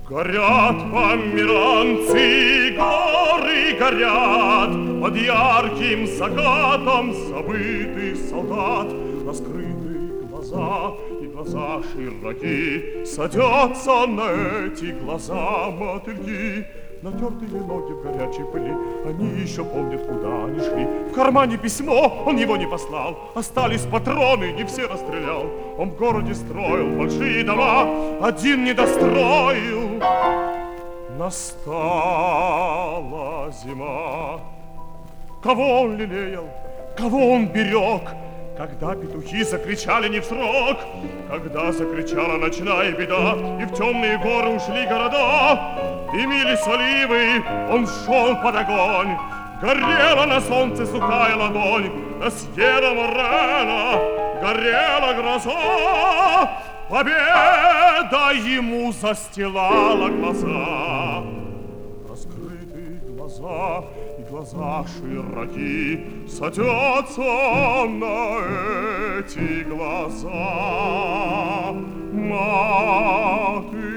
Горят померанцы, горы горят, под ярким закатом забытый солдат. Раскрытые глаза и глаза широки, садятся на эти глаза мотыльки. Натертые ноги в горячей пыли, они еще помнят, куда они шли. В кармане письмо, он его не послал, остались патроны, не все расстрелял. Он в городе строил большие дома, один не достроил. Настала зима. Кого он лелеял, кого он берег, когда петухи закричали не в срок, когда закричала ночная беда, и в темные горы ушли города, дымились оливы, он шел под огонь, горела на солнце сухая ладонь, на Сьерра Морена горела гроза, победа ему застилала глаза. Раскрытые глаза и глаза широки садятся на эти глаза мотыльки.